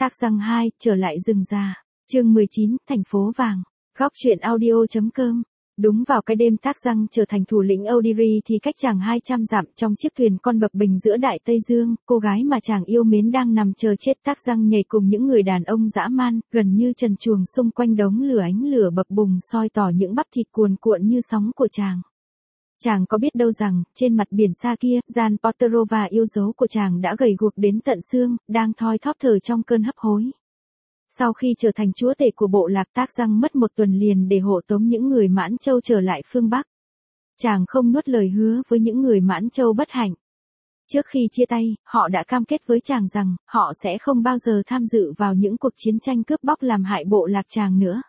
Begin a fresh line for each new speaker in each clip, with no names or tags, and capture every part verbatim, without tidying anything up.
Tác răng hai, trở lại rừng già. Chương mười chín, thành phố vàng. Góc truyện audio.com. Đúng vào cái đêm Tác răng trở thành thủ lĩnh Audiri thì cách chàng hai trăm dặm trong chiếc thuyền con bập bềnh giữa Đại Tây Dương, cô gái mà chàng yêu mến đang nằm chờ chết. Tác răng nhảy cùng những người đàn ông dã man, gần như trần truồng xung quanh đống lửa, ánh lửa bập bùng soi tỏ những bắp thịt cuồn cuộn như sóng của chàng. Chàng có biết đâu rằng, trên mặt biển xa kia, Jan Potterova yêu dấu của chàng đã gầy guộc đến tận xương, đang thoi thóp thở trong cơn hấp hối. Sau khi trở thành chúa tể của bộ lạc, Tác răng mất một tuần liền để hộ tống những người Mãn Châu trở lại phương Bắc. Chàng không nuốt lời hứa với những người Mãn Châu bất hạnh. Trước khi chia tay, họ đã cam kết với chàng rằng, họ sẽ không bao giờ tham dự vào những cuộc chiến tranh cướp bóc làm hại bộ lạc chàng nữa.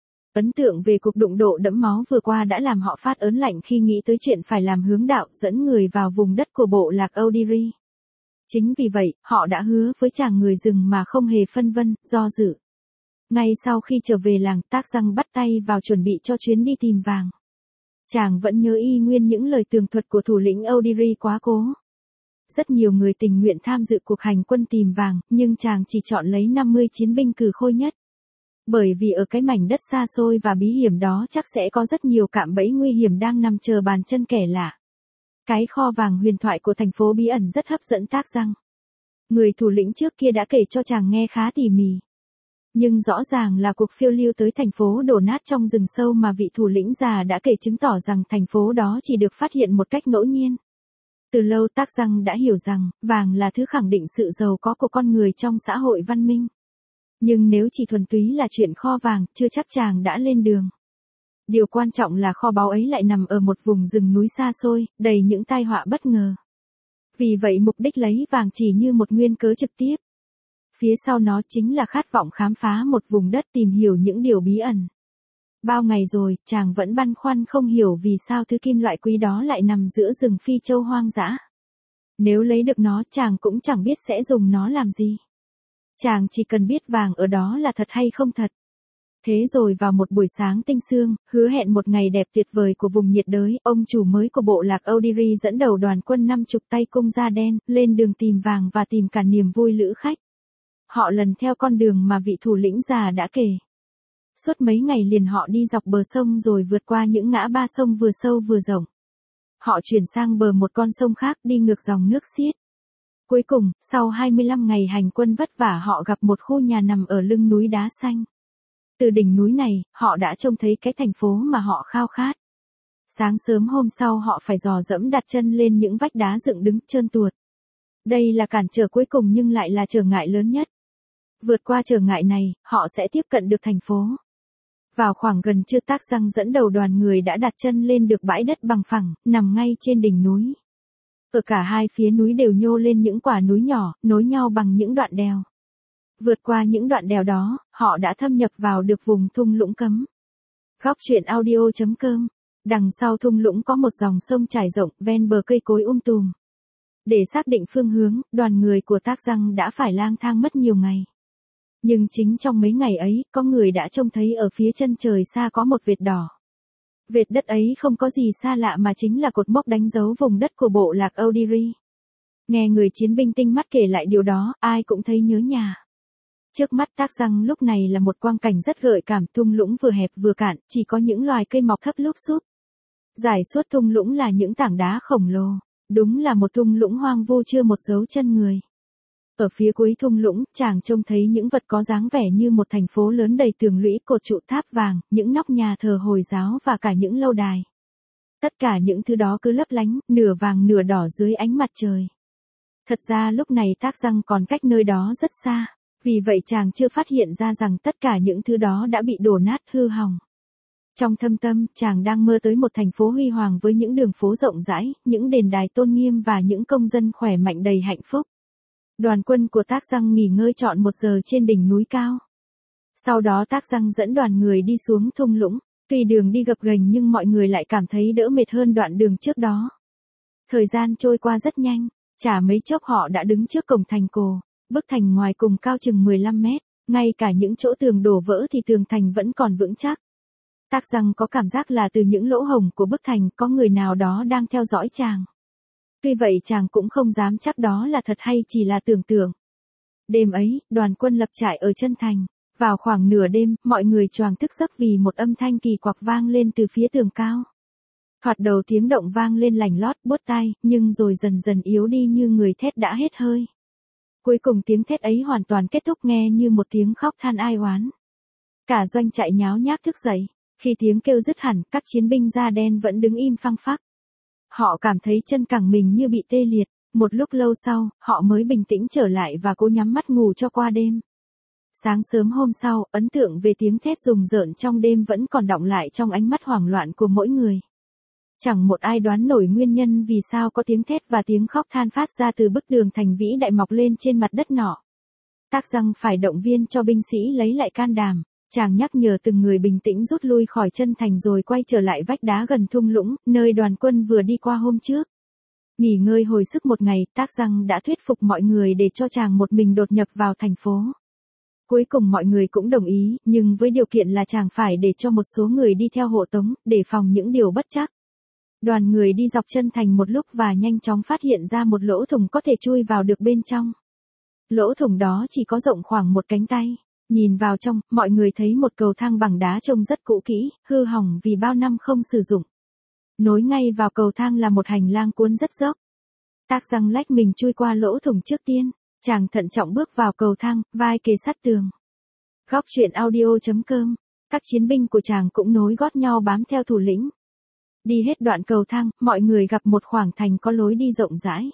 Ấn tượng về cuộc đụng độ đẫm máu vừa qua đã làm họ phát ớn lạnh khi nghĩ tới chuyện phải làm hướng đạo dẫn người vào vùng đất của bộ lạc Audiri. Chính vì vậy, họ đã hứa với chàng người rừng mà không hề phân vân, do dự. Ngay sau khi trở về làng, Tác răng bắt tay vào chuẩn bị cho chuyến đi tìm vàng. Chàng vẫn nhớ y nguyên những lời tường thuật của thủ lĩnh Audiri quá cố. Rất nhiều người tình nguyện tham dự cuộc hành quân tìm vàng, nhưng chàng chỉ chọn lấy năm mươi chiến binh cừ khôi nhất. Bởi vì ở cái mảnh đất xa xôi và bí hiểm đó chắc sẽ có rất nhiều cạm bẫy nguy hiểm đang nằm chờ bàn chân kẻ lạ. Cái kho vàng huyền thoại của thành phố bí ẩn rất hấp dẫn Tác răng. Người thủ lĩnh trước kia đã kể cho chàng nghe khá tỉ mỉ. Nhưng rõ ràng là cuộc phiêu lưu tới thành phố đổ nát trong rừng sâu mà vị thủ lĩnh già đã kể chứng tỏ rằng thành phố đó chỉ được phát hiện một cách ngẫu nhiên. Từ lâu Tác răng đã hiểu rằng, vàng là thứ khẳng định sự giàu có của con người trong xã hội văn minh. Nhưng nếu chỉ thuần túy là chuyện kho vàng, chưa chắc chàng đã lên đường. Điều quan trọng là kho báu ấy lại nằm ở một vùng rừng núi xa xôi, đầy những tai họa bất ngờ. Vì vậy mục đích lấy vàng chỉ như một nguyên cớ trực tiếp. Phía sau nó chính là khát vọng khám phá một vùng đất, tìm hiểu những điều bí ẩn. Bao ngày rồi, chàng vẫn băn khoăn không hiểu vì sao thứ kim loại quý đó lại nằm giữa rừng Phi Châu hoang dã. Nếu lấy được nó, chàng cũng chẳng biết sẽ dùng nó làm gì. Chàng chỉ cần biết vàng ở đó là thật hay không thật. Thế rồi vào một buổi sáng tinh sương, hứa hẹn một ngày đẹp tuyệt vời của vùng nhiệt đới, ông chủ mới của bộ lạc Audiri dẫn đầu đoàn quân năm chục tay cung da đen, lên đường tìm vàng và tìm cả niềm vui lữ khách. Họ lần theo con đường mà vị thủ lĩnh già đã kể. Suốt mấy ngày liền họ đi dọc bờ sông rồi vượt qua những ngã ba sông vừa sâu vừa rộng. Họ chuyển sang bờ một con sông khác, đi ngược dòng nước xiết. Cuối cùng, sau hai mươi lăm ngày hành quân vất vả, họ gặp một khu nhà nằm ở lưng núi đá xanh. Từ đỉnh núi này, họ đã trông thấy cái thành phố mà họ khao khát. Sáng sớm hôm sau họ phải dò dẫm đặt chân lên những vách đá dựng đứng trơn tuột. Đây là cản trở cuối cùng nhưng lại là trở ngại lớn nhất. Vượt qua trở ngại này, họ sẽ tiếp cận được thành phố. Vào khoảng gần trưa, Tác răng dẫn đầu đoàn người đã đặt chân lên được bãi đất bằng phẳng, nằm ngay trên đỉnh núi. Ở cả hai phía núi đều nhô lên những quả núi nhỏ, nối nhau bằng những đoạn đèo. Vượt qua những đoạn đèo đó, họ đã thâm nhập vào được vùng thung lũng cấm. Góc truyện audio.com. Đằng sau thung lũng có một dòng sông trải rộng, ven bờ cây cối um tùm. Để xác định phương hướng, đoàn người của Tác răng đã phải lang thang mất nhiều ngày. Nhưng chính trong mấy ngày ấy, có người đã trông thấy ở phía chân trời xa có một vệt đỏ. Vệt đất ấy không có gì xa lạ mà chính là cột mốc đánh dấu vùng đất của bộ lạc Audiri. Nghe người chiến binh tinh mắt kể lại điều đó, ai cũng thấy nhớ nhà. Trước mắt Tác răng lúc này là một quang cảnh rất gợi cảm, thung lũng vừa hẹp vừa cạn, chỉ có những loài cây mọc thấp lúp xúp. Dài suốt thung lũng là những tảng đá khổng lồ, đúng là một thung lũng hoang vu chưa một dấu chân người. Ở phía cuối thung lũng, chàng trông thấy những vật có dáng vẻ như một thành phố lớn đầy tường lũy, cột trụ, tháp vàng, những nóc nhà thờ Hồi giáo và cả những lâu đài. Tất cả những thứ đó cứ lấp lánh, nửa vàng nửa đỏ dưới ánh mặt trời. Thật ra lúc này Tác răng còn cách nơi đó rất xa, vì vậy chàng chưa phát hiện ra rằng tất cả những thứ đó đã bị đổ nát hư hỏng. Trong thâm tâm, chàng đang mơ tới một thành phố huy hoàng với những đường phố rộng rãi, những đền đài tôn nghiêm và những công dân khỏe mạnh đầy hạnh phúc. Đoàn quân của Tác răng nghỉ ngơi trọn một giờ trên đỉnh núi cao. Sau đó Tác răng dẫn đoàn người đi xuống thung lũng. Tuy đường đi gập ghềnh nhưng mọi người lại cảm thấy đỡ mệt hơn đoạn đường trước đó. Thời gian trôi qua rất nhanh, chả mấy chốc họ đã đứng trước cổng thành cổ. Bức thành ngoài cùng cao chừng mười lăm mét, ngay cả những chỗ tường đổ vỡ thì tường thành vẫn còn vững chắc. Tác răng có cảm giác là từ những lỗ hổng của bức thành có người nào đó đang theo dõi chàng. Tuy vậy chàng cũng không dám chắc đó là thật hay chỉ là tưởng tượng. Đêm ấy, đoàn quân lập trại ở chân thành. Vào khoảng nửa đêm, mọi người choàng thức giấc vì một âm thanh kỳ quặc vang lên từ phía tường cao. Thoạt đầu tiếng động vang lên lành lót buốt tai, nhưng rồi dần dần yếu đi như người thét đã hết hơi. Cuối cùng tiếng thét ấy hoàn toàn kết thúc nghe như một tiếng khóc than ai oán. Cả doanh trại nháo nhác thức dậy. Khi tiếng kêu dứt hẳn, các chiến binh da đen vẫn đứng im phăng phắc. Họ cảm thấy chân cẳng mình như bị tê liệt. Một lúc lâu sau, họ mới bình tĩnh trở lại và cố nhắm mắt ngủ cho qua đêm. Sáng sớm hôm sau, ấn tượng về tiếng thét rùng rợn trong đêm vẫn còn đọng lại trong ánh mắt hoảng loạn của mỗi người. Chẳng một ai đoán nổi nguyên nhân vì sao có tiếng thét và tiếng khóc than phát ra từ bức tường thành vĩ đại mọc lên trên mặt đất nọ. Tác Giăng phải động viên cho binh sĩ lấy lại can đảm. Chàng nhắc nhở từng người bình tĩnh rút lui khỏi chân thành rồi quay trở lại vách đá gần thung lũng, nơi đoàn quân vừa đi qua hôm trước. Nghỉ ngơi hồi sức một ngày, Tác Giăng đã thuyết phục mọi người để cho chàng một mình đột nhập vào thành phố. Cuối cùng mọi người cũng đồng ý, nhưng với điều kiện là chàng phải để cho một số người đi theo hộ tống, để phòng những điều bất trắc. Đoàn người đi dọc chân thành một lúc và nhanh chóng phát hiện ra một lỗ thủng có thể chui vào được bên trong. Lỗ thủng đó chỉ có rộng khoảng một cánh tay. Nhìn vào trong, mọi người thấy một cầu thang bằng đá trông rất cũ kỹ, hư hỏng vì bao năm không sử dụng. Nối ngay vào cầu thang là một hành lang cuốn rất dốc. Tác Giăng lách mình chui qua lỗ thủng trước tiên. Chàng thận trọng bước vào cầu thang, vai kề sát tường. Góc truyện audio chấm com. Các chiến binh của chàng cũng nối gót nhau bám theo thủ lĩnh. Đi hết đoạn cầu thang, mọi người gặp một khoảng thành có lối đi rộng rãi.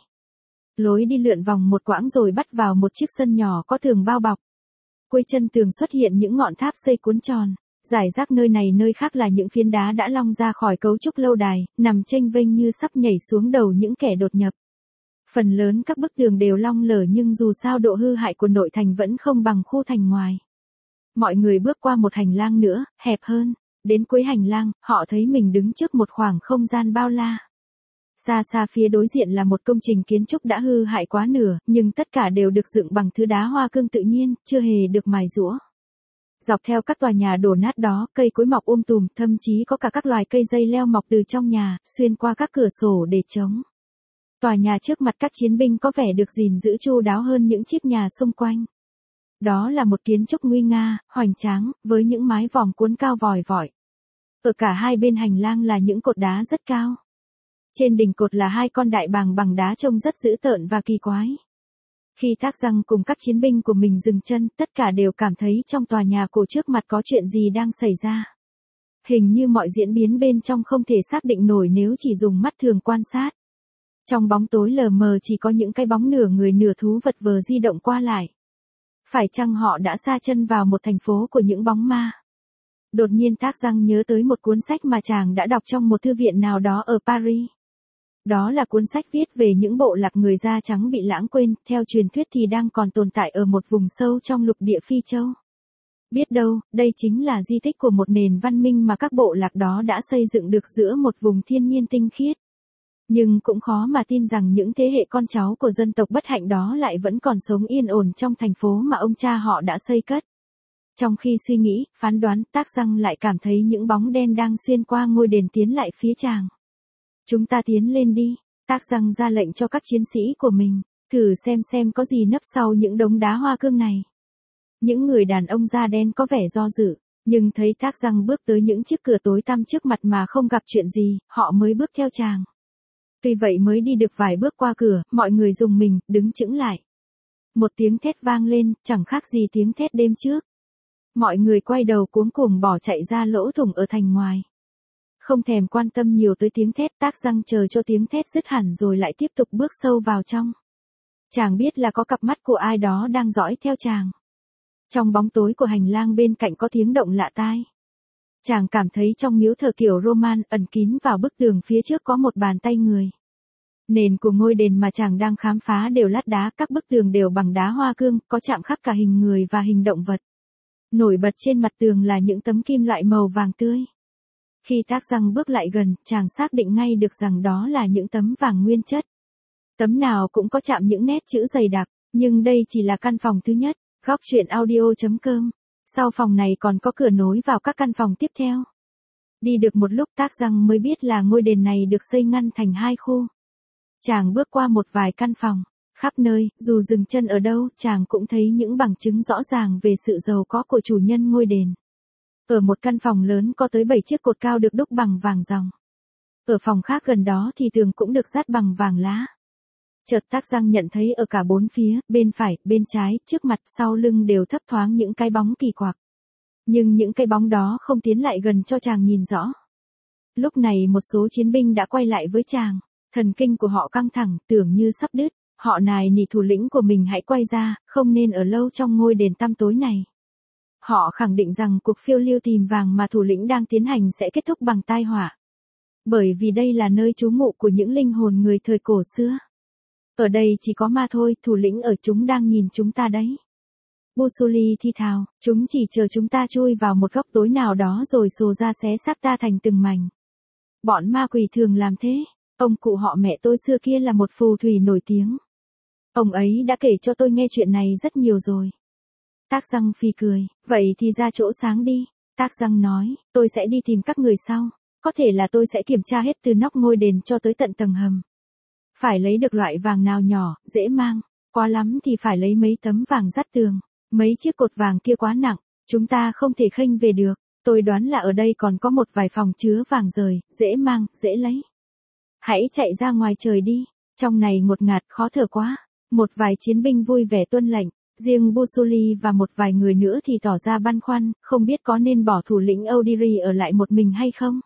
Lối đi lượn vòng một quãng rồi bắt vào một chiếc sân nhỏ có tường bao bọc. Cuối chân tường xuất hiện những ngọn tháp xây cuốn tròn. Rải rác nơi này nơi khác là những phiến đá đã long ra khỏi cấu trúc lâu đài, nằm chênh vênh như sắp nhảy xuống đầu những kẻ đột nhập. Phần lớn các bức tường đều long lở nhưng dù sao độ hư hại của nội thành vẫn không bằng khu thành ngoài. Mọi người bước qua một hành lang nữa, hẹp hơn. Đến cuối hành lang, họ thấy mình đứng trước một khoảng không gian bao la. Xa xa phía đối diện là một công trình kiến trúc đã hư hại quá nửa, nhưng tất cả đều được dựng bằng thứ đá hoa cương tự nhiên, chưa hề được mài giũa. Dọc theo các tòa nhà đổ nát đó, cây cối mọc um tùm, thậm chí có cả các loài cây dây leo mọc từ trong nhà, xuyên qua các cửa sổ để chống. Tòa nhà trước mặt các chiến binh có vẻ được gìn giữ chu đáo hơn những chiếc nhà xung quanh. Đó là một kiến trúc nguy nga, hoành tráng, với những mái vòm cuốn cao vòi vọi. Ở cả hai bên hành lang là những cột đá rất cao. Trên đỉnh cột là hai con đại bàng bằng đá trông rất dữ tợn và kỳ quái. Khi Tác Giăng cùng các chiến binh của mình dừng chân, tất cả đều cảm thấy trong tòa nhà cổ trước mặt có chuyện gì đang xảy ra. Hình như mọi diễn biến bên trong không thể xác định nổi nếu chỉ dùng mắt thường quan sát. Trong bóng tối lờ mờ chỉ có những cái bóng nửa người nửa thú vật vờ di động qua lại. Phải chăng họ đã sa chân vào một thành phố của những bóng ma? Đột nhiên Tác Giăng nhớ tới một cuốn sách mà chàng đã đọc trong một thư viện nào đó ở Paris. Đó là cuốn sách viết về những bộ lạc người da trắng bị lãng quên, theo truyền thuyết thì đang còn tồn tại ở một vùng sâu trong lục địa Phi Châu. Biết đâu, đây chính là di tích của một nền văn minh mà các bộ lạc đó đã xây dựng được giữa một vùng thiên nhiên tinh khiết. Nhưng cũng khó mà tin rằng những thế hệ con cháu của dân tộc bất hạnh đó lại vẫn còn sống yên ổn trong thành phố mà ông cha họ đã xây cất. Trong khi suy nghĩ, phán đoán, Tác Giăng lại cảm thấy những bóng đen đang xuyên qua ngôi đền tiến lại phía chàng. Chúng ta tiến lên đi, Tác Giăng ra lệnh cho các chiến sĩ của mình, thử xem xem có gì nấp sau những đống đá hoa cương này. Những người đàn ông da đen có vẻ do dự, nhưng thấy Tác Giăng bước tới những chiếc cửa tối tăm trước mặt mà không gặp chuyện gì, họ mới bước theo chàng. Tuy vậy mới đi được vài bước qua cửa, mọi người rùng mình, đứng chững lại. Một tiếng thét vang lên, chẳng khác gì tiếng thét đêm trước. Mọi người quay đầu cuống cuồng bỏ chạy ra lỗ thủng ở thành ngoài. Không thèm quan tâm nhiều tới tiếng thét, Tác Giăng chờ cho tiếng thét dứt hẳn rồi lại tiếp tục bước sâu vào trong. Chàng biết là có cặp mắt của ai đó đang dõi theo chàng. Trong bóng tối của hành lang bên cạnh có tiếng động lạ tai. Chàng cảm thấy trong miếu thờ kiểu Roman ẩn kín vào bức tường phía trước có một bàn tay người. Nền của ngôi đền mà chàng đang khám phá đều lát đá, các bức tường đều bằng đá hoa cương, có chạm khắc cả hình người và hình động vật. Nổi bật trên mặt tường là những tấm kim loại màu vàng tươi. Khi Tác Giăng bước lại gần, chàng xác định ngay được rằng đó là những tấm vàng nguyên chất. Tấm nào cũng có chạm những nét chữ dày đặc, nhưng đây chỉ là căn phòng thứ nhất. Góc truyện audio chấm com. Sau phòng này còn có cửa nối vào các căn phòng tiếp theo. Đi được một lúc Tác Giăng mới biết là ngôi đền này được xây ngăn thành hai khu. Chàng bước qua một vài căn phòng. Khắp nơi, dù dừng chân ở đâu, chàng cũng thấy những bằng chứng rõ ràng về sự giàu có của chủ nhân ngôi đền. Ở một căn phòng lớn có tới bảy chiếc cột cao được đúc bằng vàng ròng. Ở phòng khác gần đó thì tường cũng được dát bằng vàng lá. Chợt Tác Giang nhận thấy ở cả bốn phía, bên phải, bên trái, trước mặt, sau lưng đều thấp thoáng những cái bóng kỳ quặc. Nhưng những cái bóng đó không tiến lại gần cho chàng nhìn rõ. Lúc này một số chiến binh đã quay lại với chàng. Thần kinh của họ căng thẳng, tưởng như sắp đứt. Họ nài nỉ thủ lĩnh của mình hãy quay ra, không nên ở lâu trong ngôi đền tăm tối này. Họ khẳng định rằng cuộc phiêu lưu tìm vàng mà thủ lĩnh đang tiến hành sẽ kết thúc bằng tai họa. Bởi vì đây là nơi trú ngụ của những linh hồn người thời cổ xưa. Ở đây chỉ có ma thôi, thủ lĩnh ở chúng đang nhìn chúng ta đấy. Busuli thi thào, chúng chỉ chờ chúng ta chui vào một góc tối nào đó rồi xô ra xé xác ta thành từng mảnh. Bọn ma quỷ thường làm thế. Ông cụ họ mẹ tôi xưa kia là một phù thủy nổi tiếng. Ông ấy đã kể cho tôi nghe chuyện này rất nhiều rồi. Tác Giang phì cười, vậy thì ra chỗ sáng đi. Tác Giang nói, tôi sẽ đi tìm các người sau. Có thể là tôi sẽ kiểm tra hết từ nóc ngôi đền cho tới tận tầng hầm. Phải lấy được loại vàng nào nhỏ, dễ mang. Quá lắm thì phải lấy mấy tấm vàng dắt tường. Mấy chiếc cột vàng kia quá nặng, chúng ta không thể khênh về được. Tôi đoán là ở đây còn có một vài phòng chứa vàng rời, dễ mang, dễ lấy. Hãy chạy ra ngoài trời đi, trong này ngột ngạt khó thở quá. Một vài chiến binh vui vẻ tuân lệnh, riêng Busuli và một vài người nữa thì tỏ ra băn khoăn, không biết có nên bỏ thủ lĩnh Odiri ở lại một mình hay không.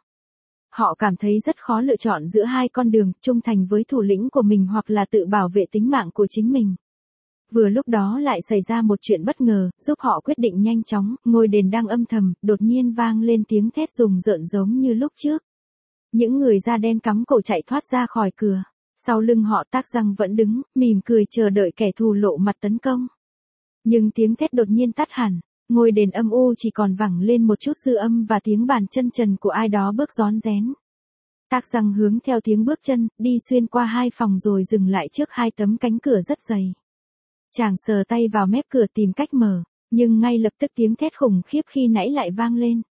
Họ cảm thấy rất khó lựa chọn giữa hai con đường, trung thành với thủ lĩnh của mình hoặc là tự bảo vệ tính mạng của chính mình. Vừa lúc đó lại xảy ra một chuyện bất ngờ, giúp họ quyết định nhanh chóng, ngôi đền đang âm thầm, đột nhiên vang lên tiếng thét rùng rợn giống như lúc trước. Những người da đen cắm cổ chạy thoát ra khỏi cửa. Sau lưng họ Tác Giang vẫn đứng, mỉm cười chờ đợi kẻ thù lộ mặt tấn công. Nhưng tiếng thét đột nhiên tắt hẳn, ngôi đền âm u chỉ còn vẳng lên một chút dư âm và tiếng bàn chân trần của ai đó bước rón rén. Tác Giang hướng theo tiếng bước chân, đi xuyên qua hai phòng rồi dừng lại trước hai tấm cánh cửa rất dày. Chàng sờ tay vào mép cửa tìm cách mở, nhưng ngay lập tức tiếng thét khủng khiếp khi nãy lại vang lên.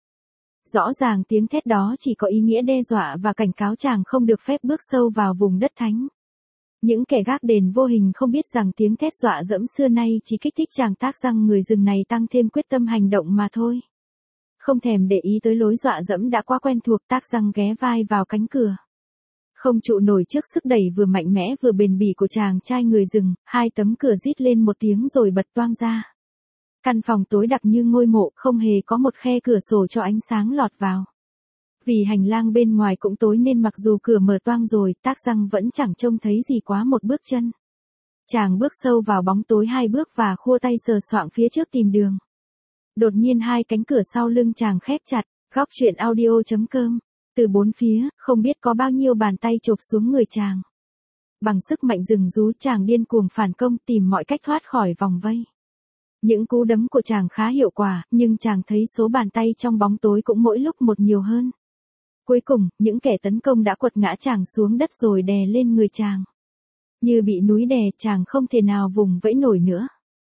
Rõ ràng tiếng thét đó chỉ có ý nghĩa đe dọa và cảnh cáo chàng không được phép bước sâu vào vùng đất thánh. Những kẻ gác đền vô hình không biết rằng tiếng thét dọa dẫm xưa nay chỉ kích thích chàng Tác Giang người rừng này tăng thêm quyết tâm hành động mà thôi. Không thèm để ý tới lối dọa dẫm đã quá quen thuộc, Tác Giang ghé vai vào cánh cửa. Không trụ nổi trước sức đẩy vừa mạnh mẽ vừa bền bỉ của chàng trai người rừng, hai tấm cửa rít lên một tiếng rồi bật toang ra. Căn phòng tối đặc như ngôi mộ, không hề có một khe cửa sổ cho ánh sáng lọt vào. Vì hành lang bên ngoài cũng tối nên mặc dù cửa mở toang rồi, Tác Giang vẫn chẳng trông thấy gì quá một bước chân. Chàng bước sâu vào bóng tối hai bước và khua tay sờ soạng phía trước tìm đường. Đột nhiên hai cánh cửa sau lưng chàng khép chặt, góc truyện audio chấm com. Từ bốn phía, không biết có bao nhiêu bàn tay chộp xuống người chàng. Bằng sức mạnh rừng rú chàng điên cuồng phản công tìm mọi cách thoát khỏi vòng vây. Những cú đấm của chàng khá hiệu quả, nhưng chàng thấy số bàn tay trong bóng tối cũng mỗi lúc một nhiều hơn. Cuối cùng, những kẻ tấn công đã quật ngã chàng xuống đất rồi đè lên người chàng. Như bị núi đè, chàng không thể nào vùng vẫy nổi nữa.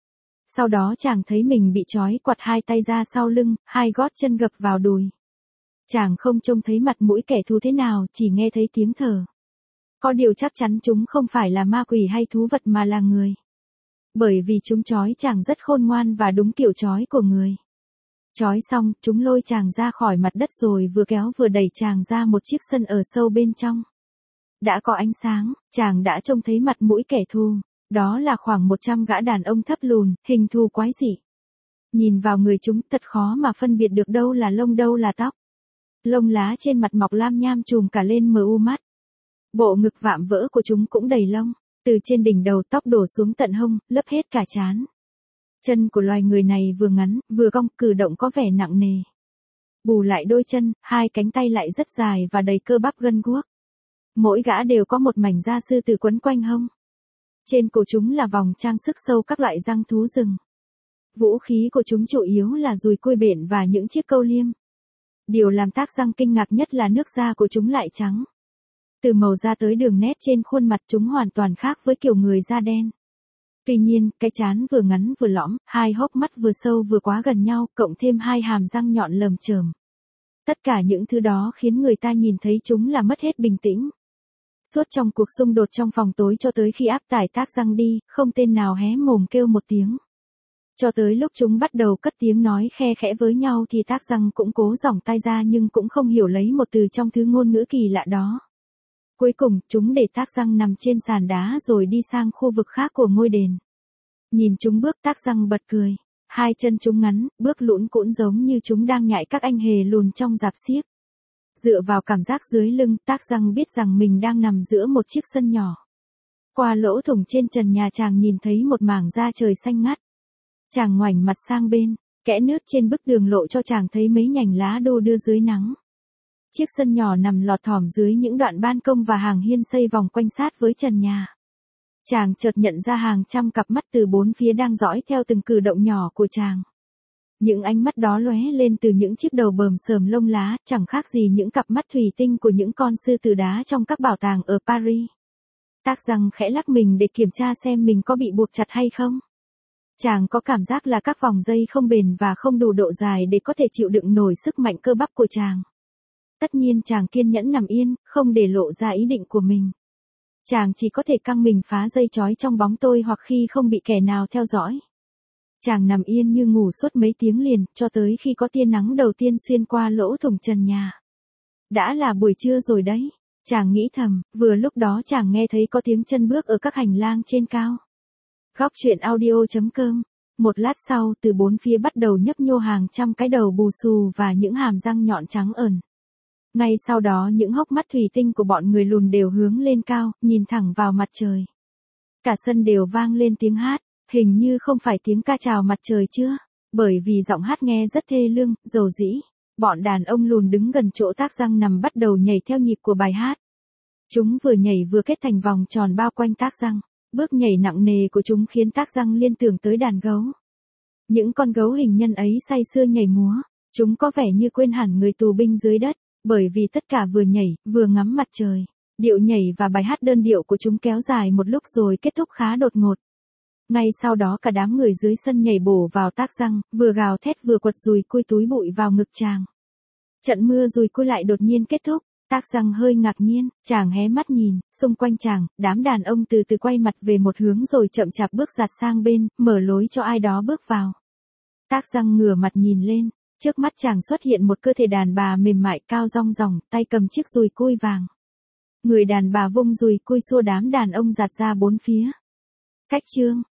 Sau đó chàng thấy mình bị trói quặt hai tay ra sau lưng, hai gót chân gập vào đùi. Chàng không trông thấy mặt mũi kẻ thù thế nào, chỉ nghe thấy tiếng thở. Có điều chắc chắn chúng không phải là ma quỷ hay thú vật mà là người. Bởi vì chúng trói chàng rất khôn ngoan và đúng kiểu trói của người. Trói xong, chúng lôi chàng ra khỏi mặt đất rồi vừa kéo vừa đẩy chàng ra một chiếc sân ở sâu bên trong. Đã có ánh sáng, chàng đã trông thấy mặt mũi kẻ thù. Đó là khoảng một trăm gã đàn ông thấp lùn, hình thù quái dị. Nhìn vào người chúng thật khó mà phân biệt được đâu là lông đâu là tóc. Lông lá trên mặt mọc lam nham trùm cả lên mờ u mắt. Bộ ngực vạm vỡ của chúng cũng đầy lông, từ trên đỉnh đầu tóc đổ xuống tận hông, lấp hết cả trán. Chân của loài người này vừa ngắn, vừa cong, cử động có vẻ nặng nề. Bù lại đôi chân, hai cánh tay lại rất dài và đầy cơ bắp gân guốc. Mỗi gã đều có một mảnh da sư tử quấn quanh hông. Trên cổ chúng là vòng trang sức sâu các loại răng thú rừng. Vũ khí của chúng chủ yếu là dùi cui bện và những chiếc câu liêm. Điều làm Tác Giang kinh ngạc nhất là nước da của chúng lại trắng. Từ màu da tới đường nét trên khuôn mặt chúng hoàn toàn khác với kiểu người da đen. Tuy nhiên, cái trán vừa ngắn vừa lõm, hai hốc mắt vừa sâu vừa quá gần nhau, cộng thêm hai hàm răng nhọn lởm chởm. Tất cả những thứ đó khiến người ta nhìn thấy chúng là mất hết bình tĩnh. Suốt trong cuộc xung đột trong phòng tối cho tới khi áp tải tác răng đi, không tên nào hé mồm kêu một tiếng. Cho tới lúc chúng bắt đầu cất tiếng nói khe khẽ với nhau thì tác răng cũng cố giỏng tai ra nhưng cũng không hiểu lấy một từ trong thứ ngôn ngữ kỳ lạ đó. Cuối cùng, chúng để tác răng nằm trên sàn đá rồi đi sang khu vực khác của ngôi đền. Nhìn chúng bước, tác răng bật cười. Hai chân chúng ngắn, bước lũn cũn giống như chúng đang nhại các anh hề lùn trong rạp xiếc. Dựa vào cảm giác dưới lưng, tác răng biết rằng mình đang nằm giữa một chiếc sân nhỏ. Qua lỗ thủng trên trần nhà chàng nhìn thấy một mảng da trời xanh ngắt. Chàng ngoảnh mặt sang bên, kẽ nứt trên bức tường lộ cho chàng thấy mấy nhành lá đô đưa dưới nắng. Chiếc sân nhỏ nằm lọt thỏm dưới những đoạn ban công và hàng hiên xây vòng quanh sát với trần nhà. Chàng chợt nhận ra hàng trăm cặp mắt từ bốn phía đang dõi theo từng cử động nhỏ của chàng. Những ánh mắt đó lóe lên từ những chiếc đầu bờm sờm lông lá, chẳng khác gì những cặp mắt thủy tinh của những con sư tử đá trong các bảo tàng ở Paris. Tác răng khẽ lắc mình để kiểm tra xem mình có bị buộc chặt hay không. Chàng có cảm giác là các vòng dây không bền và không đủ độ dài để có thể chịu đựng nổi sức mạnh cơ bắp của chàng. Tất nhiên chàng kiên nhẫn nằm yên, không để lộ ra ý định của mình. Chàng chỉ có thể căng mình phá dây trói trong bóng tối hoặc khi không bị kẻ nào theo dõi. Chàng nằm yên như ngủ suốt mấy tiếng liền, cho tới khi có tia nắng đầu tiên xuyên qua lỗ thủng trần nhà. Đã là buổi trưa rồi đấy, chàng nghĩ thầm, vừa lúc đó chàng nghe thấy có tiếng chân bước ở các hành lang trên cao. Góc truyện audio chấm com. Một lát sau, từ bốn phía bắt đầu nhấp nhô hàng trăm cái đầu bù xù và những hàm răng nhọn trắng ẩn. Ngay sau đó những hốc mắt thủy tinh của bọn người lùn đều hướng lên cao, nhìn thẳng vào mặt trời. Cả sân đều vang lên tiếng hát, hình như không phải tiếng ca chào mặt trời chưa, bởi vì giọng hát nghe rất thê lương, dầu dĩ. Bọn đàn ông lùn đứng gần chỗ tác răng nằm bắt đầu nhảy theo nhịp của bài hát. Chúng vừa nhảy vừa kết thành vòng tròn bao quanh tác răng. Bước nhảy nặng nề của chúng khiến tác răng liên tưởng tới đàn gấu. Những con gấu hình nhân ấy say sưa nhảy múa, chúng có vẻ như quên hẳn người tù binh dưới đất, bởi vì tất cả vừa nhảy, vừa ngắm mặt trời. Điệu nhảy và bài hát đơn điệu của chúng kéo dài một lúc rồi kết thúc khá đột ngột. Ngay sau đó cả đám người dưới sân nhảy bổ vào tác răng, vừa gào thét vừa quật dùi cui túi bụi vào ngực chàng. Trận mưa dùi cui lại đột nhiên kết thúc. Tác răng hơi ngạc nhiên, chàng hé mắt nhìn, xung quanh chàng, đám đàn ông từ từ quay mặt về một hướng rồi chậm chạp bước giặt sang bên, mở lối cho ai đó bước vào. Tác răng ngửa mặt nhìn lên, trước mắt chàng xuất hiện một cơ thể đàn bà mềm mại cao rong ròng, tay cầm chiếc dùi cui vàng. Người đàn bà vung dùi cui xua đám đàn ông giặt ra bốn phía. Cách chương